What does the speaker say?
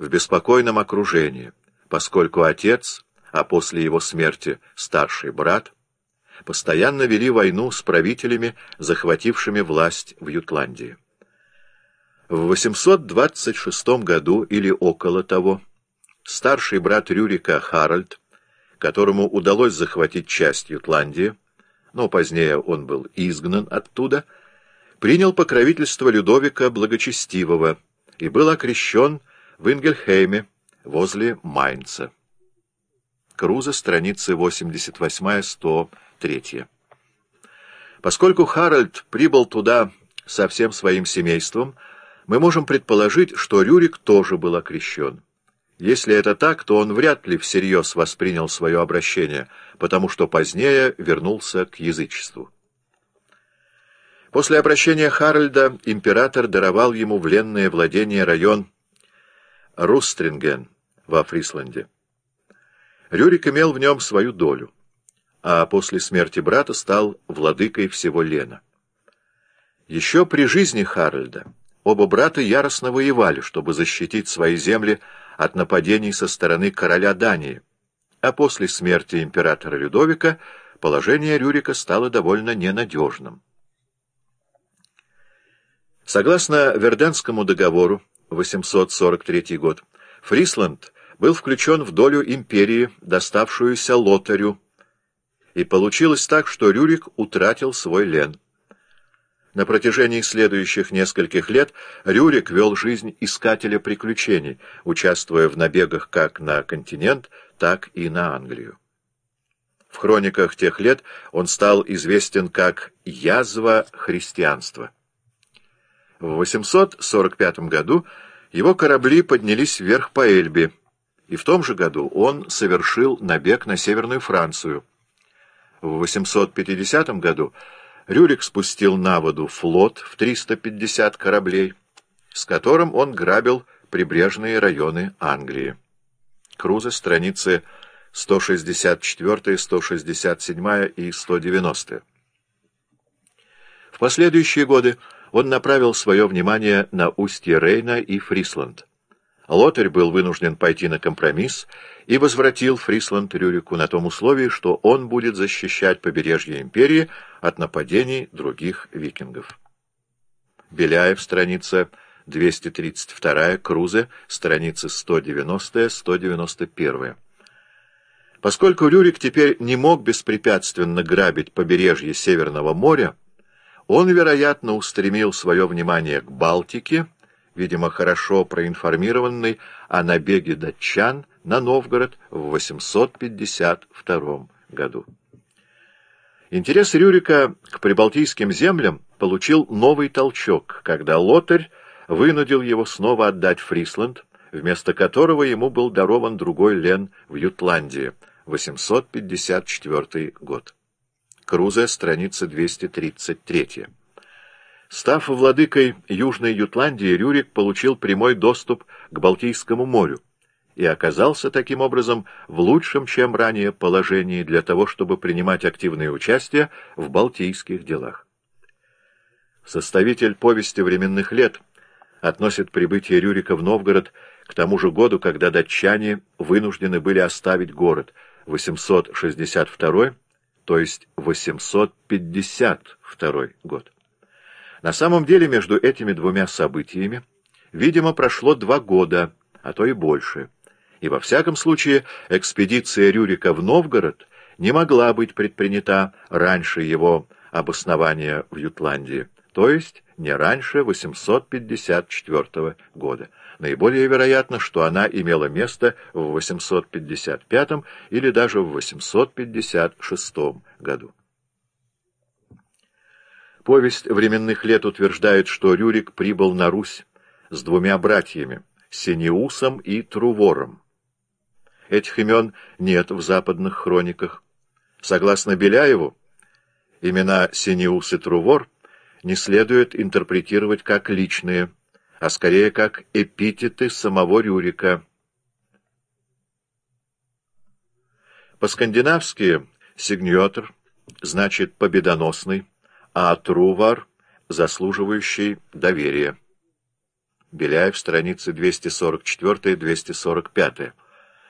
в беспокойном окружении, поскольку отец, а после его смерти старший брат, постоянно вели войну с правителями, захватившими власть в Ютландии. В 826 году или около того старший брат Рюрика Харальд, которому удалось захватить часть Ютландии, но позднее он был изгнан оттуда, принял покровительство Людовика Благочестивого и был окрещен в Ингельхейме возле Майнца. Крузе, страницы 88-103. Поскольку Харальд прибыл туда со всем своим семейством, мы можем предположить, что Рюрик тоже был окрещен. Если это так, то он вряд ли всерьез воспринял свое обращение, потому что позднее вернулся к язычеству. После обращения Харальда император даровал ему в ленное владение район Рустринген во Фрисланде. Рюрик имел в нем свою долю, а после смерти брата стал владыкой всего Лена. Еще при жизни Харальда оба брата яростно воевали, чтобы защитить свои земли от нападений со стороны короля Дании, а после смерти императора Людовика положение Рюрика стало довольно ненадежным. Согласно Верденскому договору, 843 год, Фрисланд был включен в долю империи, доставшуюся Лотарю, и получилось так, что Рюрик утратил свой лен. На протяжении следующих нескольких лет Рюрик вел жизнь искателя приключений, участвуя в набегах как на континент, так и на Англию. В хрониках тех лет он стал известен как «язва христианства». В 845 году его корабли поднялись вверх по Эльбе, и в том же году он совершил набег на Северную Францию. В 850 году Рюрик спустил на воду флот в 350 кораблей, с которым он грабил прибрежные районы Англии. Крузе, страницы 164, 167 и 190. В последующие годы он направил свое внимание на устье Рейна и Фрисланд. Лотарь был вынужден пойти на компромисс и возвратил Фрисланд Рюрику на том условии, что он будет защищать побережье империи от нападений других викингов. Беляев, страница 232, Крузе, страницы 190-191. Поскольку Рюрик теперь не мог беспрепятственно грабить побережье Северного моря, он, вероятно, устремил свое внимание к Балтике, видимо, хорошо проинформированный о набеге датчан на Новгород в 852 году. Интерес Рюрика к прибалтийским землям получил новый толчок, когда Лотарь вынудил его снова отдать Фрисланд, вместо которого ему был дарован другой лен в Ютландии, 854 год. Крузе, страница 233. Став владыкой Южной Ютландии, Рюрик получил прямой доступ к Балтийскому морю и оказался таким образом в лучшем, чем ранее, положении для того, чтобы принимать активное участие в балтийских делах. Составитель повести временных лет относит прибытие Рюрика в Новгород к тому же году, когда датчане вынуждены были оставить город, 862, то есть 852 год. На самом деле между этими двумя событиями, видимо, прошло 2 года, а то и больше, и во всяком случае экспедиция Рюрика в Новгород не могла быть предпринята раньше его обоснования в Ютландии, то есть не раньше 854 года. Наиболее вероятно, что она имела место в 855 или даже в 856 году. Повесть временных лет утверждает, что Рюрик прибыл на Русь с 2 братьями, Синеусом и Трувором. Этих имен нет в западных хрониках. Согласно Беляеву, имена Синеус и Трувор не следует интерпретировать как личные, а скорее как эпитеты самого Рюрика. По-скандинавски «сигньотер» значит «победоносный», а Трувар — заслуживающий доверия. Беляев, страницы 244-245.